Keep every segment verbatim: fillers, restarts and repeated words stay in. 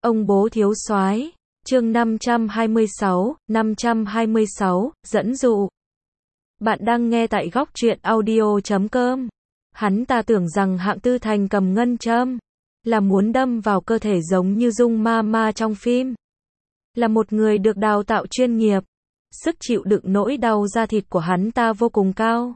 Ông bố thiếu soái, chương năm trăm hai mươi sáu, năm trăm hai mươi sáu, dẫn dụ. Bạn đang nghe tại góc truyện audio chấm com. Hắn ta tưởng rằng Hạng Tư Thành cầm ngân châm là muốn đâm vào cơ thể giống như Dung Ma Ma trong phim. Là một người được đào tạo chuyên nghiệp, sức chịu đựng nỗi đau da thịt của hắn ta vô cùng cao.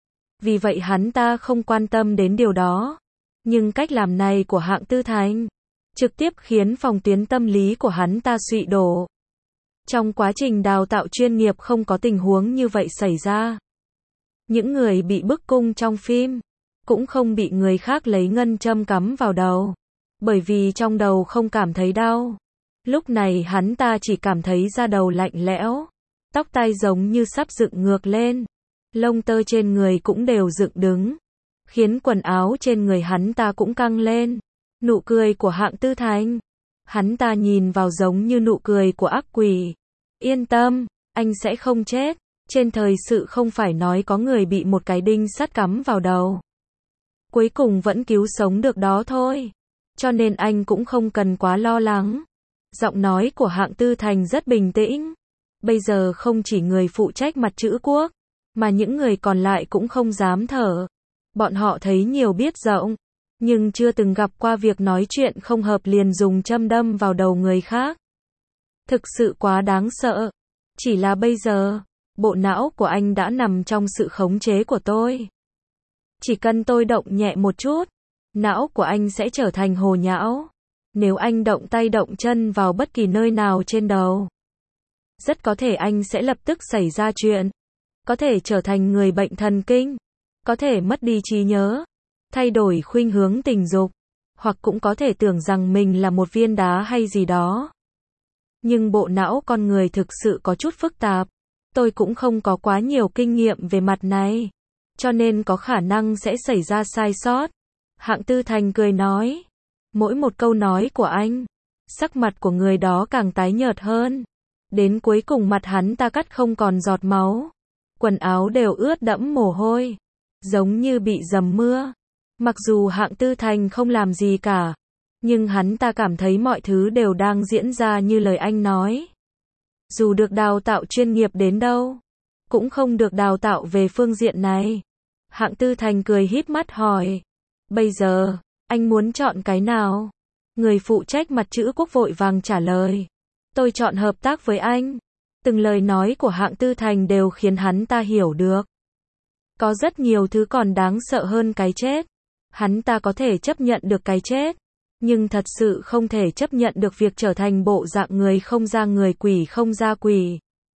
Vì vậy hắn ta không quan tâm đến điều đó. Nhưng cách làm này của Hạng Tư Thành trực tiếp khiến phòng tuyến tâm lý của hắn ta sụi đổ. Trong quá trình đào tạo chuyên nghiệp không có tình huống như vậy xảy ra. Những người bị bức cung trong phim cũng không bị người khác lấy ngân châm cắm vào đầu, bởi vì trong đầu không cảm thấy đau. Lúc này hắn ta chỉ cảm thấy da đầu lạnh lẽo, tóc tai giống như sắp dựng ngược lên, lông tơ trên người cũng đều dựng đứng, khiến quần áo trên người hắn ta cũng căng lên. Nụ cười của Hạng Tư Thành, hắn ta nhìn vào giống như nụ cười của ác quỷ. Yên tâm, anh sẽ không chết. Trên thời sự không phải nói có người bị một cái đinh sắt cắm vào đầu, cuối cùng vẫn cứu sống được đó thôi. Cho nên anh cũng không cần quá lo lắng. Giọng nói của Hạng Tư Thành rất bình tĩnh. Bây giờ không chỉ người phụ trách mặt chữ quốc, mà những người còn lại cũng không dám thở. Bọn họ thấy nhiều biết rộng, nhưng chưa từng gặp qua việc nói chuyện không hợp liền dùng châm đâm vào đầu người khác. Thực sự quá đáng sợ. Chỉ là bây giờ, bộ não của anh đã nằm trong sự khống chế của tôi. Chỉ cần tôi động nhẹ một chút, não của anh sẽ trở thành hồ nhão. Nếu anh động tay động chân vào bất kỳ nơi nào trên đầu, rất có thể anh sẽ lập tức xảy ra chuyện. Có thể trở thành người bệnh thần kinh, có thể mất đi trí nhớ, thay đổi khuynh hướng tình dục, hoặc cũng có thể tưởng rằng mình là một viên đá hay gì đó. Nhưng bộ não con người thực sự có chút phức tạp. Tôi cũng không có quá nhiều kinh nghiệm về mặt này, cho nên có khả năng sẽ xảy ra sai sót. Hạng Tư Thành cười nói. Mỗi một câu nói của anh, sắc mặt của người đó càng tái nhợt hơn. Đến cuối cùng mặt hắn ta cắt không còn giọt máu. Quần áo đều ướt đẫm mồ hôi, giống như bị dầm mưa. Mặc dù Hạng Tư Thành không làm gì cả, nhưng hắn ta cảm thấy mọi thứ đều đang diễn ra như lời anh nói. Dù được đào tạo chuyên nghiệp đến đâu, cũng không được đào tạo về phương diện này. Hạng Tư Thành cười híp mắt hỏi. Bây giờ, anh muốn chọn cái nào? Người phụ trách mặt chữ quốc vội vàng trả lời. Tôi chọn hợp tác với anh. Từng lời nói của Hạng Tư Thành đều khiến hắn ta hiểu được. Có rất nhiều thứ còn đáng sợ hơn cái chết. Hắn ta có thể chấp nhận được cái chết, nhưng thật sự không thể chấp nhận được việc trở thành bộ dạng người không ra người, quỷ không ra quỷ.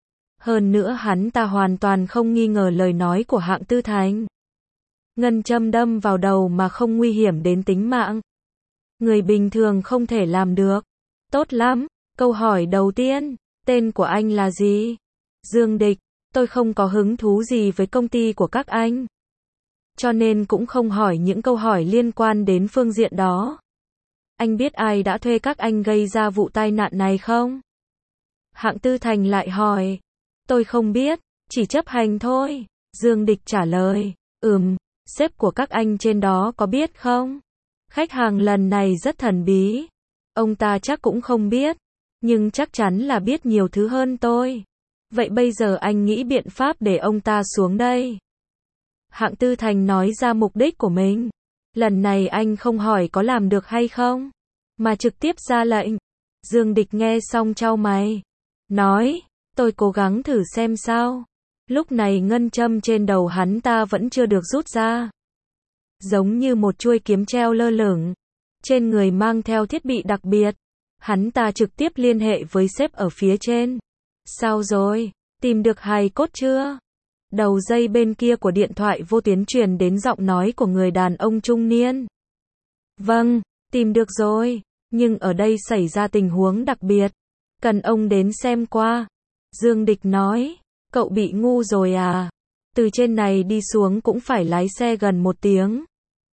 Hơn nữa hắn ta hoàn toàn không nghi ngờ lời nói của Hạng Tư Thành. Ngân châm đâm vào đầu mà không nguy hiểm đến tính mạng, người bình thường không thể làm được. Tốt lắm, câu hỏi đầu tiên, tên của anh là gì? Dương Địch. Tôi không có hứng thú gì với công ty của các anh, cho nên cũng không hỏi những câu hỏi liên quan đến phương diện đó. Anh biết ai đã thuê các anh gây ra vụ tai nạn này không? Hạng Tư Thành lại hỏi. Tôi không biết, chỉ chấp hành thôi. Dương Địch trả lời. Ừm, sếp của các anh trên đó có biết không? Khách hàng lần này rất thần bí. Ông ta chắc cũng không biết, nhưng chắc chắn là biết nhiều thứ hơn tôi. Vậy bây giờ anh nghĩ biện pháp để ông ta xuống đây. Hạng Tư Thành nói ra mục đích của mình. Lần này anh không hỏi có làm được hay không, mà trực tiếp ra lệnh. Dương Địch nghe xong chau mày, nói, tôi cố gắng thử xem sao. Lúc này ngân châm trên đầu hắn ta vẫn chưa được rút ra, giống như một chuôi kiếm treo lơ lửng, trên người mang theo thiết bị đặc biệt. Hắn ta trực tiếp liên hệ với sếp ở phía trên. Sao rồi, tìm được hài cốt chưa? Đầu dây bên kia của điện thoại vô tuyến truyền đến giọng nói của người đàn ông trung niên. Vâng, tìm được rồi, nhưng ở đây xảy ra tình huống đặc biệt, cần ông đến xem qua. Dương Địch nói, cậu bị ngu rồi à? Từ trên này đi xuống cũng phải lái xe gần một tiếng.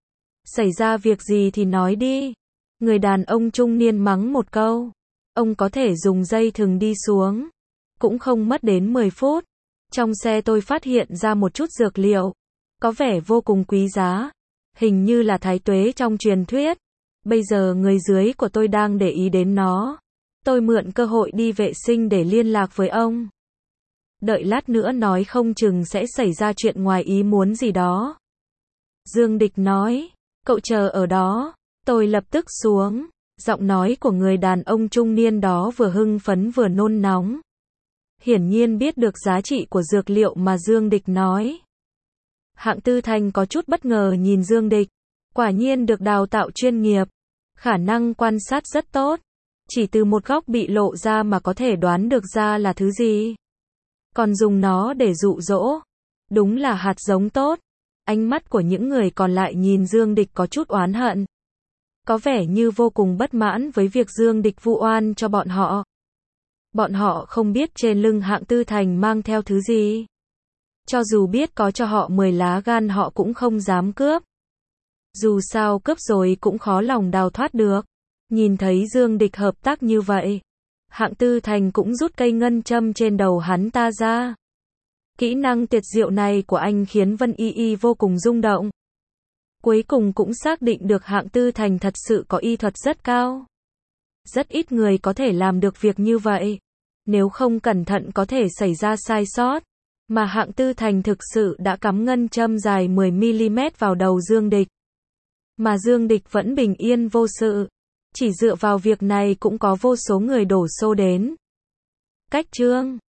Xảy ra việc gì thì nói đi. Người đàn ông trung niên mắng một câu. Ông có thể dùng dây thừng đi xuống. Cũng không mất đến mười phút. Trong xe tôi phát hiện ra một chút dược liệu, có vẻ vô cùng quý giá, hình như là thái tuế trong truyền thuyết. Bây giờ người dưới của tôi đang để ý đến nó. Tôi mượn cơ hội đi vệ sinh để liên lạc với ông. Đợi lát nữa nói không chừng sẽ xảy ra chuyện ngoài ý muốn gì đó. Dương Địch nói, cậu chờ ở đó. Tôi lập tức xuống. Giọng nói của người đàn ông trung niên đó vừa hưng phấn vừa nôn nóng. Hiển nhiên biết được giá trị của dược liệu mà Dương Địch nói. Hạng Tư Thành có chút bất ngờ nhìn Dương Địch. Quả nhiên được đào tạo chuyên nghiệp. Khả năng quan sát rất tốt. Chỉ từ một góc bị lộ ra mà có thể đoán được ra là thứ gì. Còn dùng nó để dụ dỗ. Đúng là hạt giống tốt. Ánh mắt của những người còn lại nhìn Dương Địch có chút oán hận. Có vẻ như vô cùng bất mãn với việc Dương Địch vu oan cho bọn họ. Bọn họ không biết trên lưng Hạng Tư Thành mang theo thứ gì. Cho dù biết có cho họ mười lá gan họ cũng không dám cướp. Dù sao cướp rồi cũng khó lòng đào thoát được. Nhìn thấy Dương Địch hợp tác như vậy. Hạng Tư Thành cũng rút cây ngân châm trên đầu hắn ta ra. Kỹ năng tuyệt diệu này của anh khiến Vân Y Y vô cùng rung động. Cuối cùng cũng xác định được Hạng Tư Thành thật sự có y thuật rất cao. Rất ít người có thể làm được việc như vậy. Nếu không cẩn thận có thể xảy ra sai sót. Mà Hạng Tư Thành thực sự đã cắm ngân châm dài mười mi-li-mét vào đầu Dương Địch. Mà Dương Địch vẫn bình yên vô sự. Chỉ dựa vào việc này cũng có vô số người đổ xô đến. Cách chương